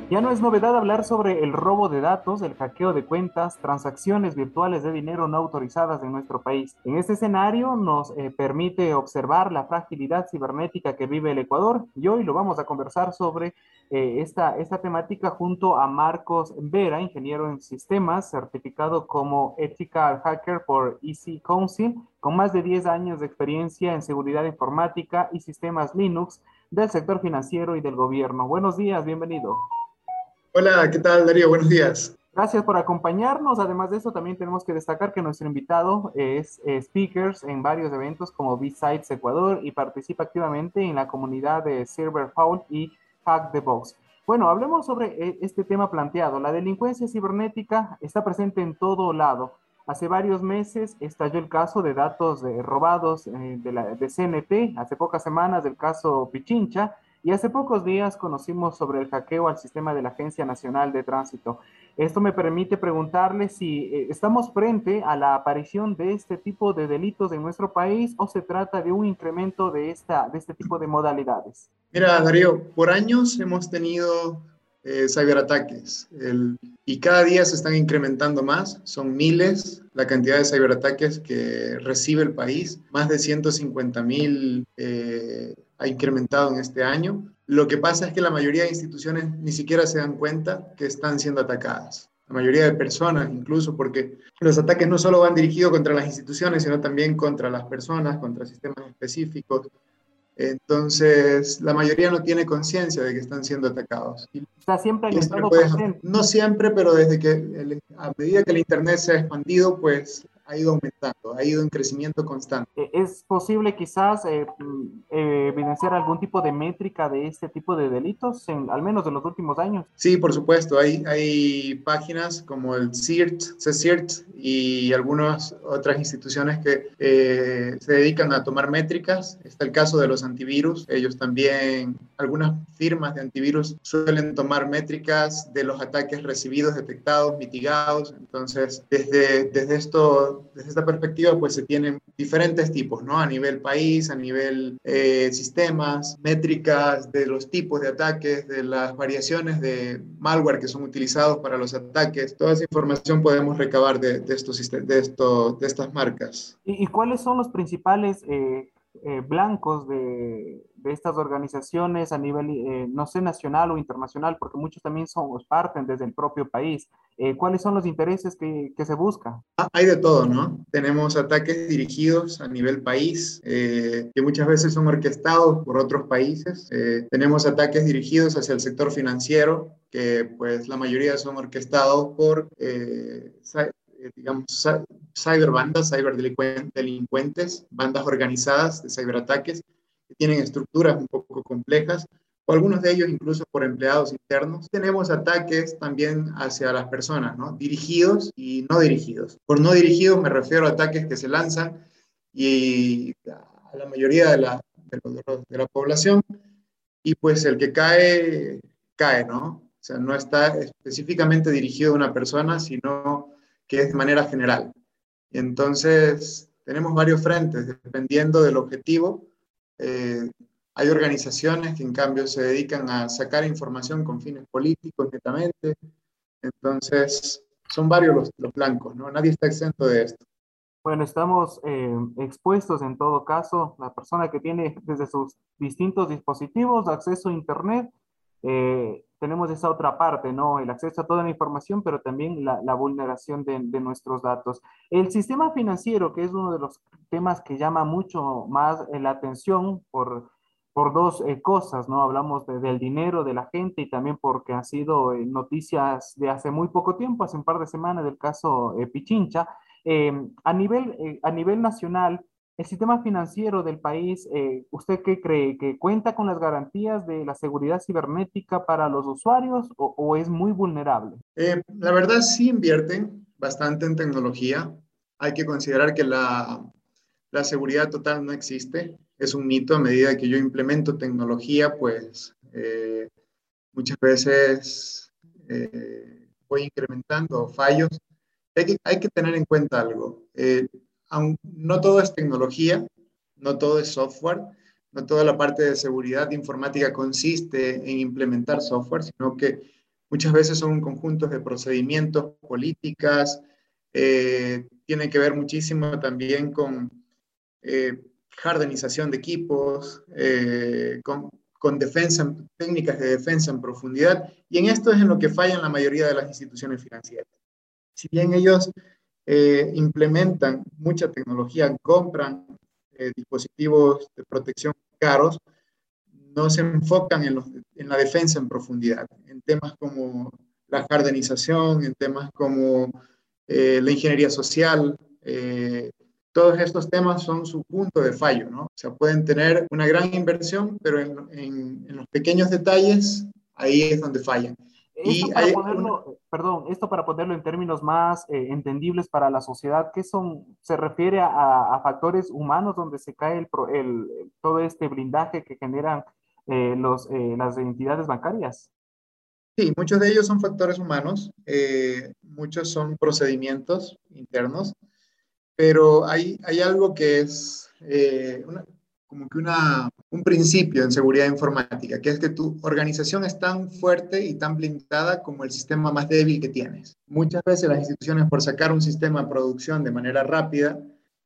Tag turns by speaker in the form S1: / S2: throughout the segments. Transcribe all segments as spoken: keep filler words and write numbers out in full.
S1: Ya no es novedad hablar sobre el robo de datos, el hackeo de cuentas, transacciones virtuales de dinero no autorizadas en nuestro país. En este escenario nos eh, permite observar la fragilidad cibernética que vive el Ecuador y hoy lo vamos a conversar sobre eh, esta, esta temática junto a Marcos Vera, ingeniero en sistemas, certificado como Ethical Hacker por E C Council, con más de diez años de experiencia en seguridad informática y sistemas Linux del sector financiero y del gobierno. Buenos días, bienvenido.
S2: Hola, ¿qué tal, Darío? Buenos días.
S1: Gracias por acompañarnos. Además de eso, también tenemos que destacar que nuestro invitado es eh, speakers en varios eventos como B-Sides Ecuador y participa activamente en la comunidad de Cyberfault y Hack the Box. Bueno, hablemos sobre eh, este tema planteado. La delincuencia cibernética está presente en todo lado. Hace varios meses estalló el caso de datos eh, robados eh, de, la, de C N T, hace pocas semanas del caso Pichincha, y hace pocos días conocimos sobre el hackeo al sistema de la Agencia Nacional de Tránsito. Esto me permite preguntarle si eh, estamos frente a la aparición de este tipo de delitos en nuestro país o se trata de un incremento de, esta, de este tipo de modalidades.
S2: Mira, Darío, por años hemos tenido eh, ciberataques el- y cada día se están incrementando más. Son miles la cantidad de ciberataques que recibe el país. Más de ciento cincuenta mil eh, ha incrementado en este año. Lo que pasa es que la mayoría de instituciones ni siquiera se dan cuenta que están siendo atacadas. La mayoría de personas, incluso porque los ataques no solo van dirigidos contra las instituciones, sino también contra las personas, contra sistemas específicos. Entonces, la mayoría no tiene conciencia de que están siendo atacados. Y
S1: O sea, siempre han
S2: siempre
S1: estado
S2: puedes,
S1: presentes.
S2: no siempre, pero desde que, el- a medida que el Internet se ha expandido, pues ha ido aumentando, ha ido en crecimiento constante.
S1: Eh, ¿Es posible quizás eh, mm, eh, evidenciar algún tipo de métrica de este tipo de delitos, en, al menos en los últimos años?
S2: Sí, por supuesto, hay, hay páginas como el CIRT, CECIRT y algunas otras instituciones que eh, se dedican a tomar métricas. Está el caso de los antivirus. Ellos también, algunas firmas de antivirus suelen tomar métricas de los ataques recibidos, detectados, mitigados. Entonces, desde, desde, esto, desde esta perspectiva, pues se tienen diferentes tipos, ¿no? A nivel país, a nivel eh, sistemas, métricas de los tipos de ataques, de las variaciones de malware que son utilizados para los ataques. Toda esa información podemos recabar de, de, estos, de, esto, de estas marcas.
S1: ¿Y, y cuáles son los principales eh, eh, blancos de, de estas organizaciones a nivel, eh, no sé, nacional o internacional? Porque muchos también son, parten desde el propio país. Eh, ¿cuáles son los intereses que, que se buscan?
S2: Ah, hay de todo, ¿no? Tenemos ataques dirigidos a nivel país, eh, que muchas veces son orquestados por otros países. Eh, tenemos ataques dirigidos hacia el sector financiero, que pues la mayoría son orquestados por, eh, eh, digamos, cyberbandas, ciberdelincuentes, bandas organizadas de ciberataques, que tienen estructuras un poco complejas o algunos de ellos incluso por empleados internos. Tenemos ataques también hacia las personas, ¿no? Dirigidos y no dirigidos. Por no dirigidos me refiero a ataques que se lanzan y a la mayoría de la, de, los, de la población y pues el que cae, cae, ¿no? O sea, no está específicamente dirigido a una persona, sino que es de manera general. Y entonces, tenemos varios frentes, dependiendo del objetivo. Eh, hay organizaciones que en cambio se dedican a sacar información con fines políticos netamente. Entonces, son varios los, los blancos, ¿no? Nadie está exento de esto.
S1: Bueno, estamos eh, expuestos en todo caso, la persona que tiene desde sus distintos dispositivos acceso a Internet, eh, tenemos esa otra parte, ¿no? El acceso a toda la información, pero también la, la vulneración de, de nuestros datos. El sistema financiero, que es uno de los temas que llama mucho más eh, la atención por, por dos eh, cosas, ¿no? Hablamos de- del dinero de la gente y también porque han sido eh, noticias de hace muy poco tiempo, hace un par de semanas del caso eh, Pichincha. Eh, a nivel, eh, a nivel nacional, el sistema financiero del país, eh, ¿usted qué cree? ¿Que cuenta con las garantías de la seguridad cibernética para los usuarios o, o es muy vulnerable?
S2: Eh, la verdad sí invierten bastante en tecnología. Hay que considerar que la, la seguridad total no existe. Es un mito. A medida que yo implemento tecnología, pues eh, muchas veces eh, voy incrementando fallos. Hay que, hay que tener en cuenta algo. Eh, aun, no todo es tecnología, no todo es software, no toda la parte de seguridad informática consiste en implementar software, sino que muchas veces son conjuntos de procedimientos, políticas, eh, tiene que ver muchísimo también con eh, jardinización de equipos, eh, con, con defensa, técnicas de defensa en profundidad, y en esto es en lo que fallan la mayoría de las instituciones financieras. Si bien ellos eh, implementan mucha tecnología, compran eh, dispositivos de protección caros, no se enfocan en, los, en, la defensa en profundidad, en temas como la jardinización, en temas como eh, la ingeniería social. Eh, todos estos temas son su punto de fallo, ¿no? O sea, pueden tener una gran inversión, pero en, en, en los pequeños detalles, ahí es donde fallan.
S1: Esto
S2: Y
S1: para
S2: hay una,
S1: ponerlo, perdón, esto para ponerlo en términos más eh, entendibles para la sociedad, ¿qué son? ¿Se refiere a, a factores humanos donde se cae el, pro- el- todo este blindaje que generan eh, los, eh, las entidades bancarias?
S2: sí, muchos de ellos son factores humanos, eh, muchos son procedimientos internos, pero hay, hay algo que es eh, una, como que una, un principio en seguridad informática, que es que tu organización es tan fuerte y tan blindada como el sistema más débil que tienes. Muchas veces las instituciones, por sacar un sistema de producción de manera rápida,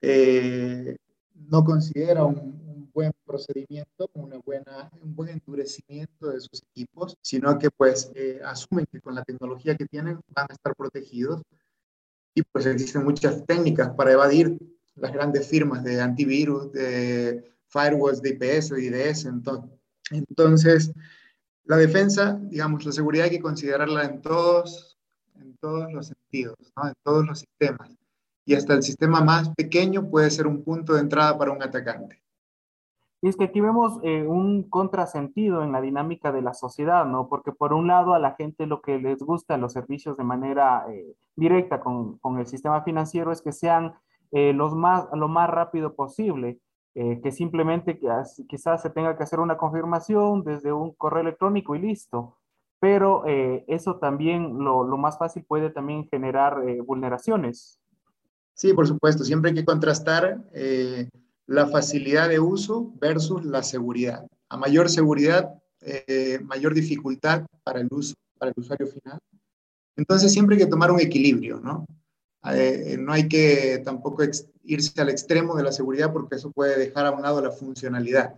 S2: eh, no considera un, un buen procedimiento, una buena, un buen endurecimiento de sus equipos, sino que pues eh, asumen que con la tecnología que tienen van a estar protegidos y pues existen muchas técnicas para evadir las grandes firmas de antivirus, de firewalls, de I P S, de I D S. Entonces, entonces, la defensa, digamos, la seguridad hay que considerarla en todos, en todos los sentidos, ¿no? En todos los sistemas. Y hasta el sistema más pequeño puede ser un punto de entrada para un atacante.
S1: Y es que aquí vemos eh, un contrasentido en la dinámica de la sociedad, ¿no? Porque por un lado a la gente lo que les gusta los servicios de manera eh, directa con, con el sistema financiero es que sean eh, los más, lo más rápido posible, eh, que simplemente que as- quizás se tenga que hacer una confirmación desde un correo electrónico y listo. Pero eh, eso también, lo, lo más fácil puede también generar eh, vulneraciones.
S2: Sí, por supuesto, siempre hay que contrastar eh, la facilidad de uso versus la seguridad. A mayor seguridad, eh, mayor dificultad para el uso, para el usuario final. Entonces siempre hay que tomar un equilibrio, ¿no? Eh, no hay que tampoco irse al extremo de la seguridad porque eso puede dejar a un lado la funcionalidad.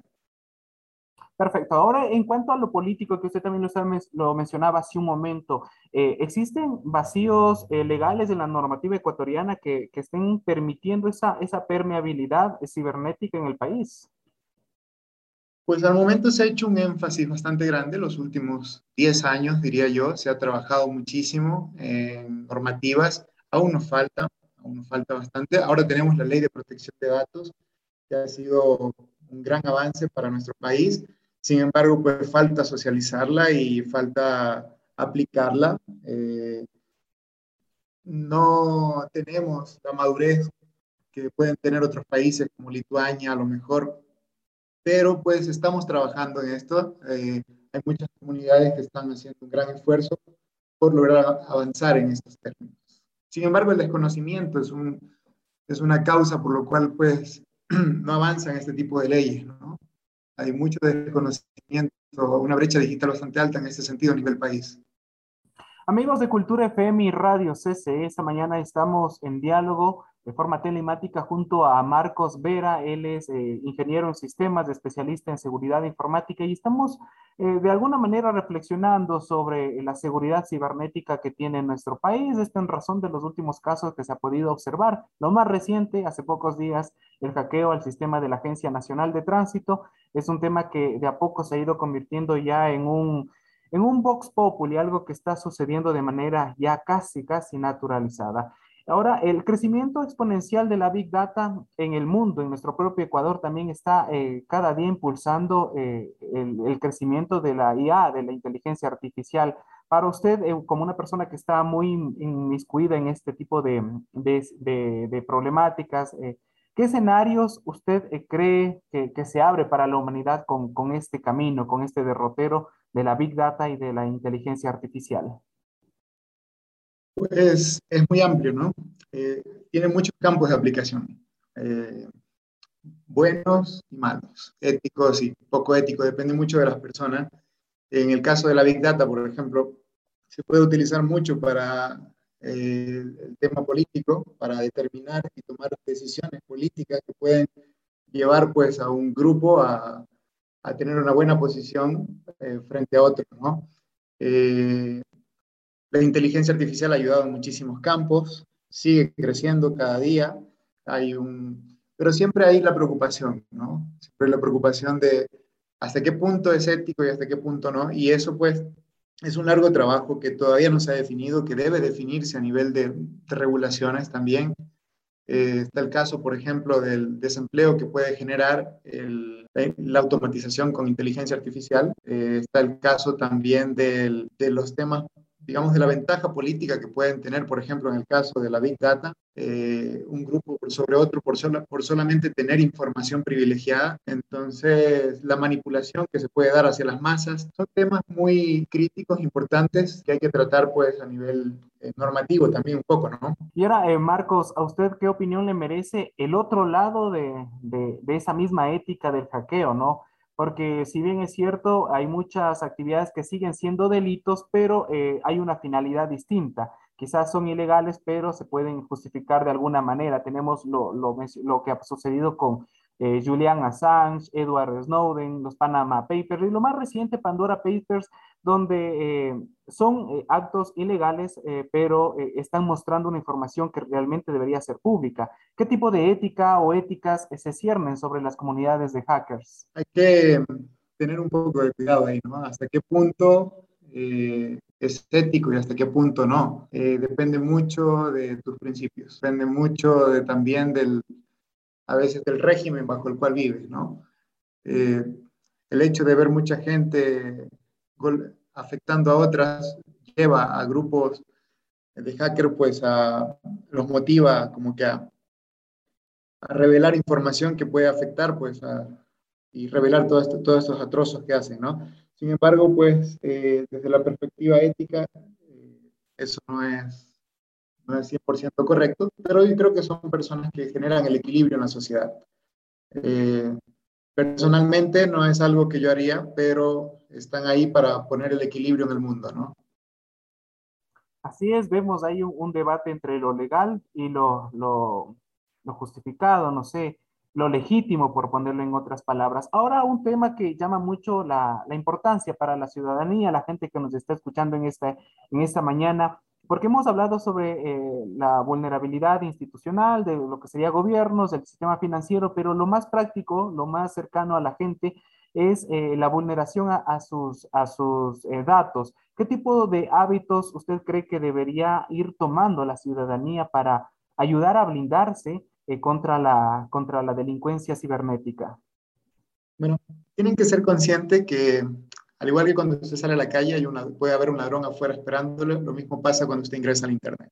S1: Perfecto. Ahora, en cuanto a lo político, que usted también lo, está men- lo mencionaba hace un momento, eh, ¿existen vacíos eh, legales en la normativa ecuatoriana que, que estén permitiendo esa, esa permeabilidad cibernética en el país?
S2: Pues al momento se ha hecho un énfasis bastante grande, los últimos diez años, diría yo, se ha trabajado muchísimo en normativas, aún nos falta, aún nos falta bastante. Ahora tenemos la ley de protección de datos, que ha sido un gran avance para nuestro país. Sin embargo, pues falta socializarla y falta aplicarla. Eh, no tenemos la madurez que pueden tener otros países como Lituania, a lo mejor, pero pues estamos trabajando en esto. Eh, hay muchas comunidades que están haciendo un gran esfuerzo por lograr avanzar en estos términos. Sin embargo, el desconocimiento es, un, es una causa por lo cual pues no avanzan este tipo de leyes, ¿no? Hay mucho desconocimiento, una brecha digital bastante alta en este sentido a nivel país.
S1: Amigos de Cultura F M y Radio C C, esta mañana estamos en diálogo de forma telemática junto a Marcos Vera. Él es eh, ingeniero en sistemas, especialista en seguridad informática y estamos eh, de alguna manera reflexionando sobre la seguridad cibernética que tiene nuestro país. Esto en razón de los últimos casos que se ha podido observar. Lo más reciente, hace pocos días, el hackeo al sistema de la Agencia Nacional de Tránsito. Es un tema que de a poco se ha ido convirtiendo ya en un en un Vox Populi, algo que está sucediendo de manera ya casi, casi naturalizada. Ahora, el crecimiento exponencial de la Big Data en el mundo, en nuestro propio Ecuador, también está eh, cada día impulsando eh, el, el, crecimiento de la I A, de la inteligencia artificial. Para usted, eh, como una persona que está muy inmiscuida en este tipo de, de, de, de problemáticas, eh, ¿qué escenarios usted eh, cree que, que, se abre para la humanidad con, con este camino, con este derrotero de la Big Data y de la inteligencia artificial?
S2: Pues es muy amplio, ¿no? Eh, tiene muchos campos de aplicación, eh, buenos y malos, éticos y poco éticos, depende mucho de las personas. En el caso de la Big Data, por ejemplo, se puede utilizar mucho para eh, el tema político, para determinar y tomar decisiones políticas que pueden llevar pues a un grupo a, a tener una buena posición eh, frente a otro, ¿no? Eh, la inteligencia artificial ha ayudado en muchísimos campos, sigue creciendo cada día, hay un, pero siempre hay la preocupación, ¿no? Siempre la preocupación de hasta qué punto es ético y hasta qué punto no, y eso pues es un largo trabajo que todavía no se ha definido, que debe definirse a nivel de, de regulaciones también. Eh, está el caso, por ejemplo, del desempleo que puede generar el, la automatización con inteligencia artificial. Eh, está el caso también del, de los temas, digamos, de la ventaja política que pueden tener, por ejemplo, en el caso de la Big Data, eh, un grupo sobre otro por, sola, por solamente tener información privilegiada. Entonces, la manipulación que se puede dar hacia las masas son temas muy críticos, importantes, que hay que tratar pues a nivel eh, normativo también un poco, ¿no?
S1: Y ahora, eh, Marcos, ¿a usted qué opinión le merece el otro lado de, de, de esa misma ética del hackeo, ¿no? Porque si bien es cierto, hay muchas actividades que siguen siendo delitos, pero eh, hay una finalidad distinta. Quizás son ilegales, pero se pueden justificar de alguna manera. Tenemos lo, lo, lo que ha sucedido con eh, Julian Assange, Edward Snowden, los Panama Papers y lo más reciente, Pandora Papers, donde eh, son eh, actos ilegales, eh, pero eh, están mostrando una información que realmente debería ser pública. ¿Qué tipo de ética o éticas eh, se ciernen sobre las comunidades de hackers?
S2: Hay que tener un poco de cuidado ahí, ¿no? Hasta qué punto eh, es ético y hasta qué punto no. Eh, depende mucho de tus principios, depende mucho de, también del, a veces del régimen bajo el cual vives, ¿no? Eh, el hecho de ver mucha gente afectando a otras lleva a grupos de hacker, pues a, los motiva como que a, a revelar información que puede afectar, pues a, y revelar todo esto, todos estos atrozos que hacen, ¿no? Sin embargo, pues eh, desde la perspectiva ética, eh, eso no es, no es cien por ciento correcto, pero yo creo que son personas que generan el equilibrio en la sociedad. Eh, personalmente no es algo que yo haría, pero están ahí para poner el equilibrio en el mundo, ¿no?
S1: Así es, vemos ahí un, un debate entre lo legal y lo, lo, lo justificado, no sé, lo legítimo, por ponerlo en otras palabras. Ahora, un tema que llama mucho la, la importancia para la ciudadanía, la gente que nos está escuchando en esta, en esta mañana, porque hemos hablado sobre eh, la vulnerabilidad institucional de lo que sería gobiernos, del sistema financiero, pero lo más práctico, lo más cercano a la gente es eh, la vulneración a, a sus, a sus eh, datos. ¿Qué tipo de hábitos usted cree que debería ir tomando la ciudadanía para ayudar a blindarse eh, contra la, contra la delincuencia cibernética?
S2: Bueno, tienen que ser conscientes que, al igual que cuando usted sale a la calle, hay una, puede haber un ladrón afuera esperándolo, lo mismo pasa cuando usted ingresa al Internet.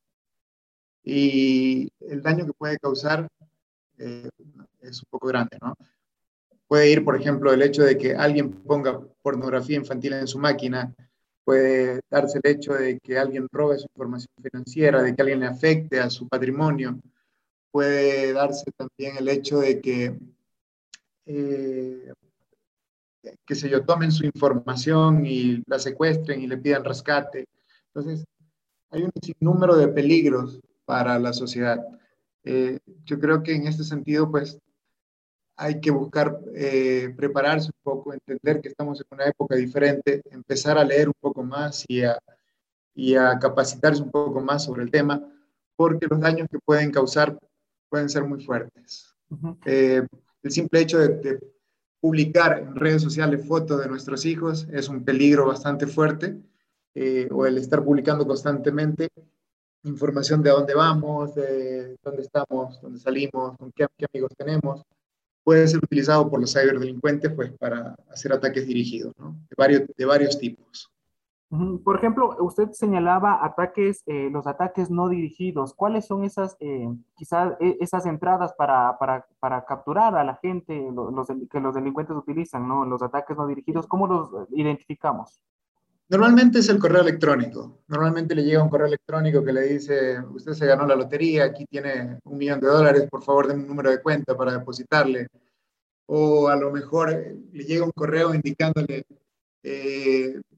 S2: Y el daño que puede causar eh, es un poco grande, ¿no? Puede ir, por ejemplo, el hecho de que alguien ponga pornografía infantil en su máquina, puede darse el hecho de que alguien robe su información financiera, de que alguien le afecte a su patrimonio, puede darse también el hecho de que, eh, qué sé yo, tomen su información y la secuestren y le pidan rescate. Entonces, hay un sinnúmero de peligros para la sociedad. Eh, yo creo que en este sentido, pues, hay que buscar eh, prepararse un poco, entender que estamos en una época diferente, empezar a leer un poco más y a, y a capacitarse un poco más sobre el tema, porque los daños que pueden causar pueden ser muy fuertes.
S1: Uh -huh.
S2: Eh, el simple hecho de, de publicar en redes sociales fotos de nuestros hijos es un peligro bastante fuerte, eh, o el estar publicando constantemente información de dónde vamos, de dónde estamos, dónde salimos, con qué, qué amigos tenemos, puede ser utilizado por los ciberdelincuentes pues, para hacer ataques dirigidos, ¿no? De varios, de varios tipos.
S1: Por ejemplo, usted señalaba ataques, eh, los ataques no dirigidos. ¿Cuáles son esas, eh, quizás eh, esas entradas para, para, para, capturar a la gente los, los, que los delincuentes utilizan, ¿no? Los ataques no dirigidos, ¿cómo los identificamos?
S2: Normalmente es el correo electrónico. Normalmente le llega un correo electrónico que le dice, usted se ganó la lotería, aquí tiene un millón de dólares, por favor denme un número de cuenta para depositarle. O a lo mejor le llega un correo indicándole, eh,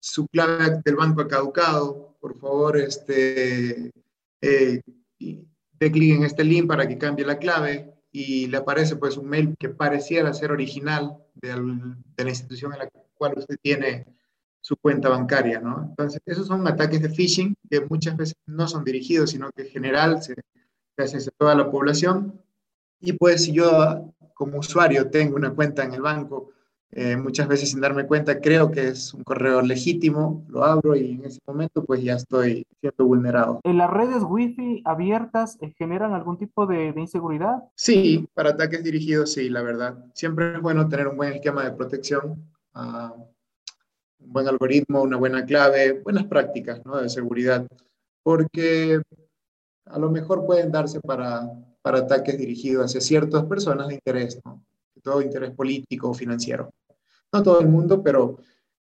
S2: su clave del banco ha caducado, por favor, este, eh, dé clic en este link para que cambie la clave y le aparece pues un mail que pareciera ser original de, de la institución en la cual usted tiene su cuenta bancaria, ¿no? Entonces, esos son ataques de phishing que muchas veces no son dirigidos, sino que en general se, se hace a toda la población. Y pues si yo como usuario tengo una cuenta en el banco, eh, muchas veces sin darme cuenta creo que es un correo legítimo, lo abro y en ese momento pues ya estoy siendo vulnerado.
S1: ¿En las redes Wi-Fi abiertas eh, generan algún tipo de, de inseguridad?
S2: Sí, para ataques dirigidos sí, la verdad. Siempre es bueno tener un buen esquema de protección, uh, un buen algoritmo, una buena clave, buenas prácticas, ¿no?, de seguridad, porque a lo mejor pueden darse para, para ataques dirigidos hacia ciertas personas de interés, ¿no? De todo interés político o financiero. No todo el mundo, pero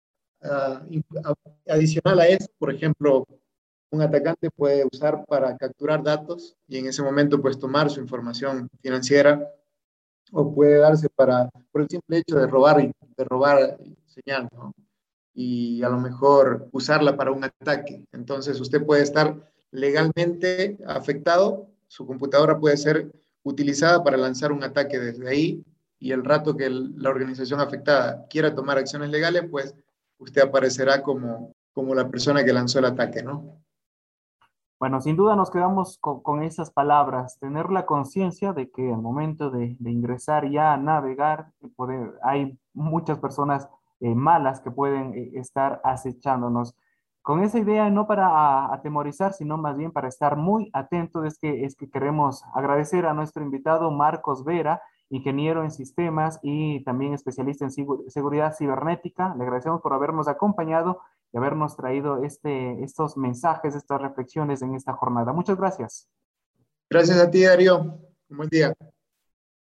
S2: uh, adicional a eso, por ejemplo, un atacante puede usar para capturar datos y en ese momento pues tomar su información financiera, o puede darse para, por el simple hecho de robar, de robar señal, ¿no? Y a lo mejor usarla para un ataque. Entonces usted puede estar legalmente afectado, su computadora puede ser utilizada para lanzar un ataque desde ahí, y el rato que el, la organización afectada quiera tomar acciones legales, pues usted aparecerá como, como la persona que lanzó el ataque, ¿no?
S1: Bueno, sin duda nos quedamos con, con esas palabras, tener la conciencia de que al momento de, de ingresar ya a navegar, eh, poder, hay muchas personas eh, malas que pueden eh, estar acechándonos. Con esa idea, no para a- atemorizar, sino más bien para estar muy atentos, es que, es que queremos agradecer a nuestro invitado Marcos Vera, ingeniero en sistemas y también especialista en sigu- seguridad cibernética. Le agradecemos por habernos acompañado y habernos traído este, estos mensajes, estas reflexiones en esta jornada. Muchas gracias.
S2: Gracias a ti, Darío. Un buen día.